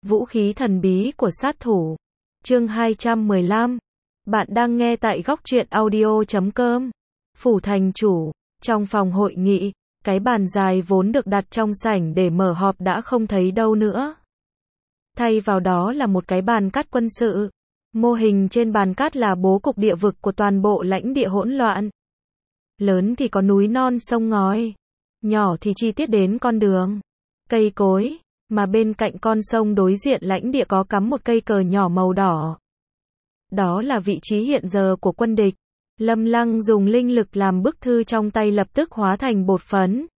Vũ khí thần bí của sát thủ. Chương 215. Bạn đang nghe tại góc truyện audio.com. Phủ thành chủ. Trong phòng hội nghị, cái bàn dài vốn được đặt trong sảnh để mở họp đã không thấy đâu nữa. Thay vào đó là một cái bàn cát quân sự. Mô hình trên bàn cát là bố cục địa vực của toàn bộ lãnh địa hỗn loạn. Lớn thì có núi non sông ngói, nhỏ thì chi tiết đến con đường, cây cối, mà bên cạnh con sông đối diện lãnh địa có cắm một cây cờ nhỏ màu đỏ. Đó là vị trí hiện giờ của quân địch. Lâm Lăng dùng linh lực làm bức thư trong tay lập tức hóa thành bột phấn.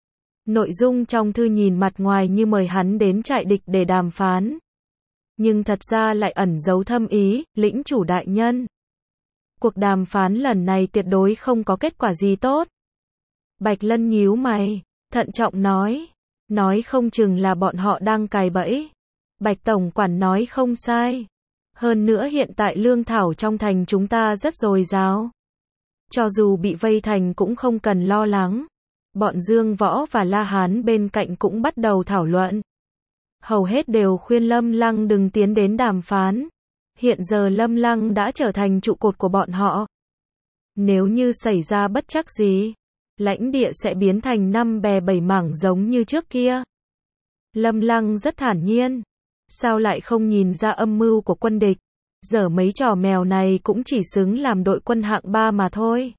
Nội dung trong thư nhìn mặt ngoài như mời hắn đến trại địch để đàm phán. Nhưng thật ra lại ẩn giấu thâm ý, lĩnh chủ đại nhân. Cuộc đàm phán lần này tuyệt đối không có kết quả gì tốt. Bạch Lân nhíu mày, thận trọng nói không chừng là bọn họ đang cài bẫy. Bạch Tổng quản nói không sai. Hơn nữa hiện tại lương thảo trong thành chúng ta rất dồi dào. Cho dù bị vây thành cũng không cần lo lắng. Bọn Dương Võ và La Hán bên cạnh cũng bắt đầu thảo luận. Hầu hết đều khuyên Lâm Lăng đừng tiến đến đàm phán. Hiện giờ Lâm Lăng đã trở thành trụ cột của bọn họ. Nếu như xảy ra bất trắc gì, lãnh địa sẽ biến thành 5 bè 7 mảng giống như trước kia. Lâm Lăng rất thản nhiên. Sao lại không nhìn ra âm mưu của quân địch? Giờ mấy trò mèo này cũng chỉ xứng làm đội quân hạng 3 mà thôi.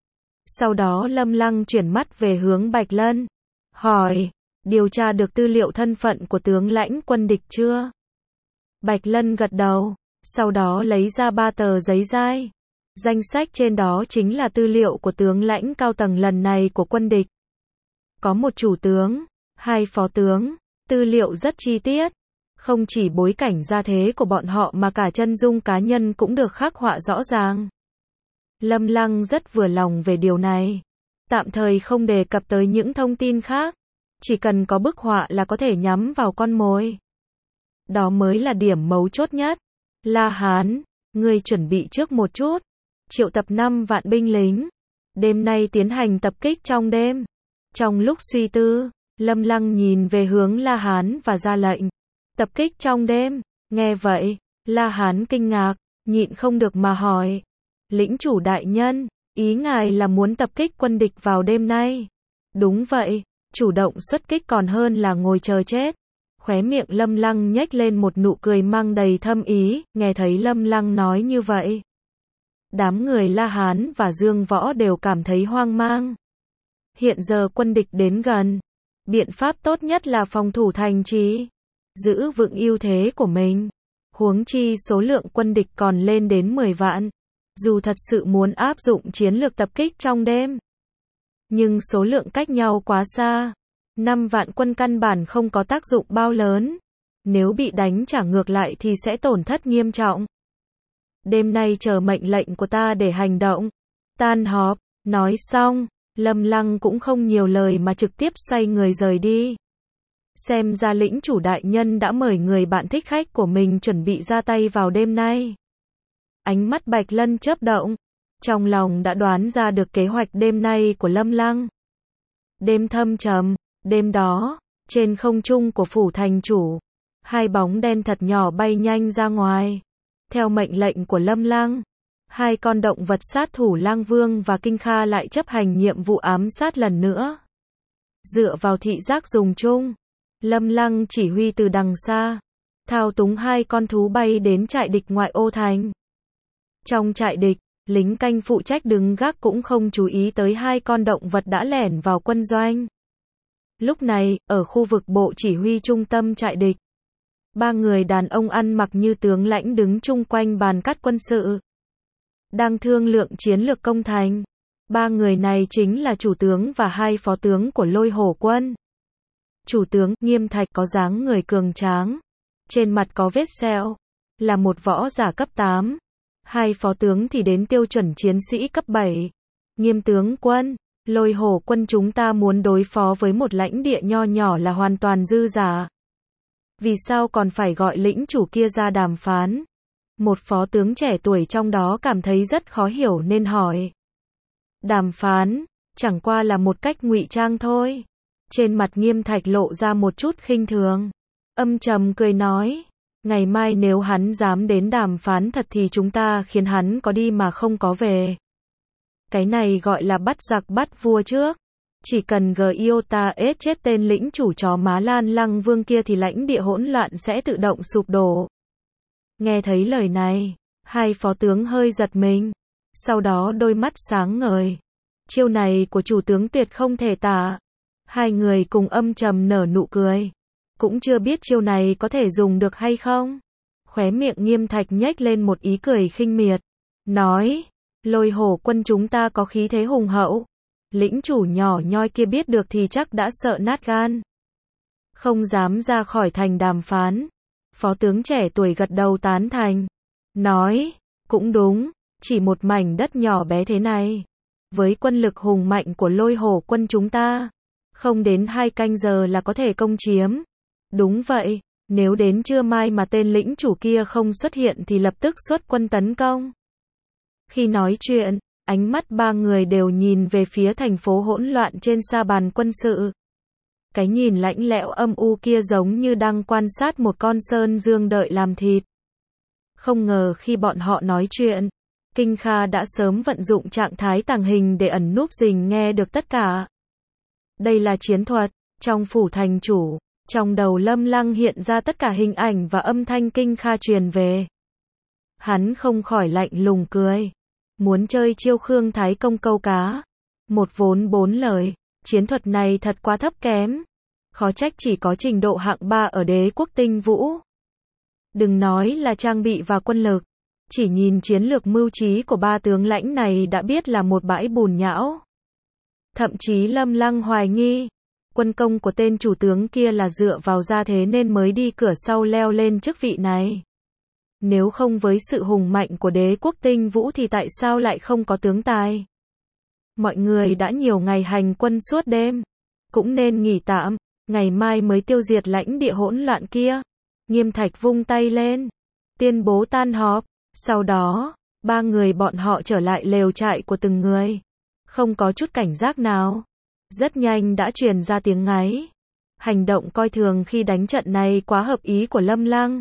Sau đó Lâm Lăng chuyển mắt về hướng Bạch Lân. Hỏi, điều tra được tư liệu thân phận của tướng lãnh quân địch chưa? Bạch Lân gật đầu, sau đó lấy ra 3 tờ giấy dai. Danh sách trên đó chính là tư liệu của tướng lãnh cao tầng lần này của quân địch. Có một chủ tướng, 2 phó tướng, tư liệu rất chi tiết. Không chỉ bối cảnh gia thế của bọn họ mà cả chân dung cá nhân cũng được khắc họa rõ ràng. Lâm Lăng rất vừa lòng về điều này. Tạm thời không đề cập tới những thông tin khác. Chỉ cần có bức họa là có thể nhắm vào con mồi. Đó mới là điểm mấu chốt nhất. La Hán, ngươi chuẩn bị trước một chút. Triệu tập 5 vạn binh lính. Đêm nay tiến hành tập kích trong đêm. Trong lúc suy tư, Lâm Lăng nhìn về hướng La Hán và ra lệnh. Tập kích trong đêm. Nghe vậy, La Hán kinh ngạc, nhịn không được mà hỏi. Lĩnh chủ đại nhân, ý ngài là muốn tập kích quân địch vào đêm nay? Đúng vậy, chủ động xuất kích còn hơn là ngồi chờ chết. Khóe miệng Lâm Lăng nhếch lên một nụ cười mang đầy thâm ý, nghe thấy Lâm Lăng nói như vậy. Đám người La Hán và Dương Võ đều cảm thấy hoang mang. Hiện giờ quân địch đến gần. Biện pháp tốt nhất là phòng thủ thành trì. Giữ vững ưu thế của mình. Huống chi số lượng quân địch còn lên đến 10 vạn. Dù thật sự muốn áp dụng chiến lược tập kích trong đêm. Nhưng số lượng cách nhau quá xa. 5 vạn quân căn bản không có tác dụng bao lớn. Nếu bị đánh trả ngược lại thì sẽ tổn thất nghiêm trọng. Đêm nay chờ mệnh lệnh của ta để hành động. Tan họp, nói xong, Lâm Lăng cũng không nhiều lời mà trực tiếp xoay người rời đi. Xem ra lĩnh chủ đại nhân đã mời người bạn thích khách của mình chuẩn bị ra tay vào đêm nay. Ánh mắt Bạch Lân chớp động. Trong lòng đã đoán ra được kế hoạch đêm nay của Lâm Lăng. Đêm thâm trầm, đêm đó, trên không trung của phủ thành chủ, 2 bóng đen thật nhỏ bay nhanh ra ngoài. Theo mệnh lệnh của Lâm Lăng, 2 con động vật sát thủ Lang Vương và Kinh Kha lại chấp hành nhiệm vụ ám sát lần nữa. Dựa vào thị giác dùng chung, Lâm Lăng chỉ huy từ đằng xa, thao túng 2 con thú bay đến trại địch ngoại ô thành. Trong trại địch, lính canh phụ trách đứng gác cũng không chú ý tới 2 con động vật đã lẻn vào quân doanh. Lúc này, ở khu vực bộ chỉ huy trung tâm trại địch, 3 người đàn ông ăn mặc như tướng lãnh đứng chung quanh bàn cát quân sự. Đang thương lượng chiến lược công thành. 3 người này chính là chủ tướng và 2 phó tướng của Lôi Hổ quân. Chủ tướng, Nghiêm Thạch có dáng người cường tráng. Trên mặt có vết sẹo. Là một võ giả cấp 8. 2 phó tướng thì đến tiêu chuẩn chiến sĩ cấp 7. Nghiêm tướng quân, Lôi Hổ quân chúng ta muốn đối phó với một lãnh địa nho nhỏ là hoàn toàn dư giả. Vì sao còn phải gọi lĩnh chủ kia ra đàm phán? Một phó tướng trẻ tuổi trong đó cảm thấy rất khó hiểu nên hỏi. Đàm phán, chẳng qua là một cách ngụy trang thôi. Trên mặt Nghiêm Thạch lộ ra một chút khinh thường. Âm trầm cười nói, ngày mai nếu hắn dám đến đàm phán thật thì chúng ta khiến hắn có đi mà không có về. Cái này gọi là bắt giặc bắt vua trước. Chỉ cần Giota S chết tên lĩnh chủ chó má Lan Lăng Vương kia thì lãnh địa hỗn loạn sẽ tự động sụp đổ. Nghe thấy lời này, hai phó tướng hơi giật mình. Sau đó đôi mắt sáng ngời. Chiêu này của chủ tướng tuyệt không thể tả. Hai người cùng âm trầm nở nụ cười. Cũng chưa biết chiêu này có thể dùng được hay không. Khóe miệng Nghiêm Thạch nhếch lên một ý cười khinh miệt. Nói, Lôi Hổ quân chúng ta có khí thế hùng hậu. Lĩnh chủ nhỏ nhoi kia biết được thì chắc đã sợ nát gan. Không dám ra khỏi thành đàm phán. Phó tướng trẻ tuổi gật đầu tán thành. Nói, cũng đúng, chỉ một mảnh đất nhỏ bé thế này. Với quân lực hùng mạnh của Lôi Hổ quân chúng ta, không đến 2 canh giờ là có thể công chiếm. Đúng vậy, nếu đến trưa mai mà tên lĩnh chủ kia không xuất hiện thì lập tức xuất quân tấn công. Khi nói chuyện, ánh mắt ba người đều nhìn về phía thành phố hỗn loạn trên sa bàn quân sự. Cái nhìn lạnh lẽo âm u kia giống như đang quan sát một con sơn dương đợi làm thịt. Không ngờ khi bọn họ nói chuyện, Kinh Kha đã sớm vận dụng trạng thái tàng hình để ẩn núp rình nghe được tất cả. Đây là chiến thuật, trong phủ thành chủ, trong đầu Lâm Lăng hiện ra tất cả hình ảnh và âm thanh Kinh Kha truyền về. Hắn không khỏi lạnh lùng cười. Muốn chơi chiêu Khương Thái Công câu cá. Một vốn 4 lời, chiến thuật này thật quá thấp kém. Khó trách chỉ có trình độ hạng 3 ở Đế quốc Tinh Vũ. Đừng nói là trang bị và quân lực. Chỉ nhìn chiến lược mưu trí của ba tướng lãnh này đã biết là một bãi bùn nhão. Thậm chí Lâm Lăng hoài nghi, quân công của tên chủ tướng kia là dựa vào gia thế nên mới đi cửa sau leo lên chức vị này. Nếu không với sự hùng mạnh của Đế quốc Tinh Vũ thì tại sao lại không có tướng tài? Mọi người đã nhiều ngày hành quân suốt đêm, cũng nên nghỉ tạm, ngày mai mới tiêu diệt lãnh địa hỗn loạn kia. Nghiêm Thạch vung tay lên, tuyên bố tan họp. Sau đó, ba người bọn họ trở lại lều trại của từng người. Không có chút cảnh giác nào. Rất nhanh đã truyền ra tiếng ngáy. Hành động coi thường khi đánh trận này quá hợp ý của Lâm Lăng.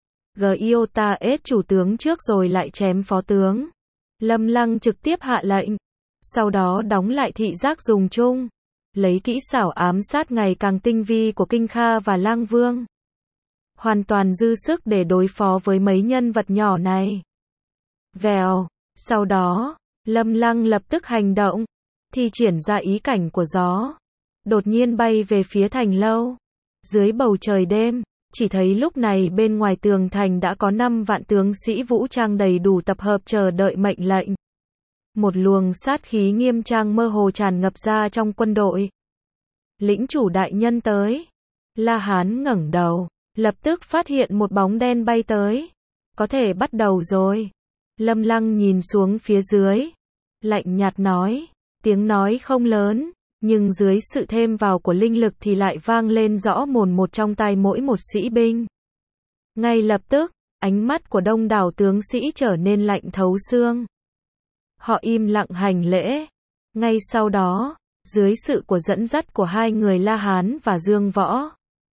Giota S chủ tướng trước rồi lại chém phó tướng. Lâm Lăng trực tiếp hạ lệnh. Sau đó đóng lại thị giác dùng chung. Lấy kỹ xảo ám sát ngày càng tinh vi của Kinh Kha và Lang Vương. Hoàn toàn dư sức để đối phó với mấy nhân vật nhỏ này. Vèo, sau đó, Lâm Lăng lập tức hành động, thi triển ra ý cảnh của gió. Đột nhiên bay về phía thành lâu. Dưới bầu trời đêm, chỉ thấy lúc này bên ngoài tường thành đã có 5 vạn tướng sĩ vũ trang đầy đủ tập hợp chờ đợi mệnh lệnh. Một luồng sát khí nghiêm trang mơ hồ tràn ngập ra trong quân đội. Lĩnh chủ đại nhân tới. La Hán ngẩng đầu. Lập tức phát hiện một bóng đen bay tới. Có thể bắt đầu rồi. Lâm Lăng nhìn xuống phía dưới. Lạnh nhạt nói. Tiếng nói không lớn, nhưng dưới sự thêm vào của linh lực thì lại vang lên rõ mồn một trong tai mỗi một sĩ binh. Ngay lập tức, ánh mắt của đông đảo tướng sĩ trở nên lạnh thấu xương. Họ im lặng hành lễ. Ngay sau đó, dưới sự của dẫn dắt của hai người La Hán và Dương Võ,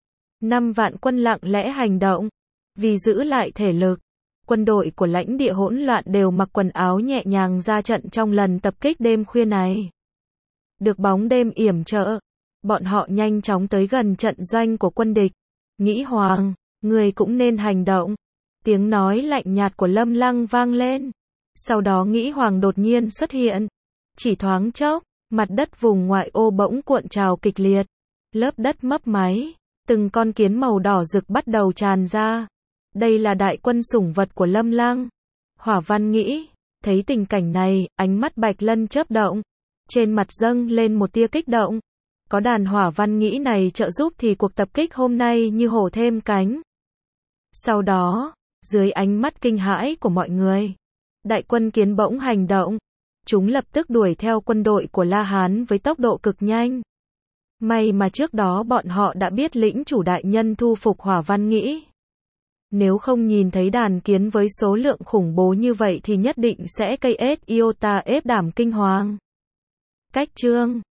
5 vạn quân lặng lẽ hành động. Vì giữ lại thể lực, quân đội của lãnh địa hỗn loạn đều mặc quần áo nhẹ nhàng ra trận trong lần tập kích đêm khuya này. Được bóng đêm yểm trợ, bọn họ nhanh chóng tới gần trận doanh của quân địch. Nghĩ Hoàng, người cũng nên hành động. Tiếng nói lạnh nhạt của Lâm Lăng vang lên. Sau đó Nghĩ Hoàng đột nhiên xuất hiện. Chỉ thoáng chốc, mặt đất vùng ngoại ô bỗng cuộn trào kịch liệt. Lớp đất mấp máy. Từng con kiến màu đỏ rực bắt đầu tràn ra. Đây là đại quân sủng vật của Lâm Lăng. Hỏa Văn Nghĩ, thấy tình cảnh này, ánh mắt Bạch Lân chớp động. Trên mặt dâng lên một tia kích động. Có đàn Hỏa Văn Nghĩ này trợ giúp thì cuộc tập kích hôm nay như hổ thêm cánh. Sau đó, dưới ánh mắt kinh hãi của mọi người, đại quân kiến bỗng hành động. Chúng lập tức đuổi theo quân đội của La Hán với tốc độ cực nhanh. May mà trước đó bọn họ đã biết lĩnh chủ đại nhân thu phục Hỏa Văn Nghĩ. Nếu không nhìn thấy đàn kiến với số lượng khủng bố như vậy thì nhất định sẽ cây ết iota ép đảm kinh hoàng. Cách chương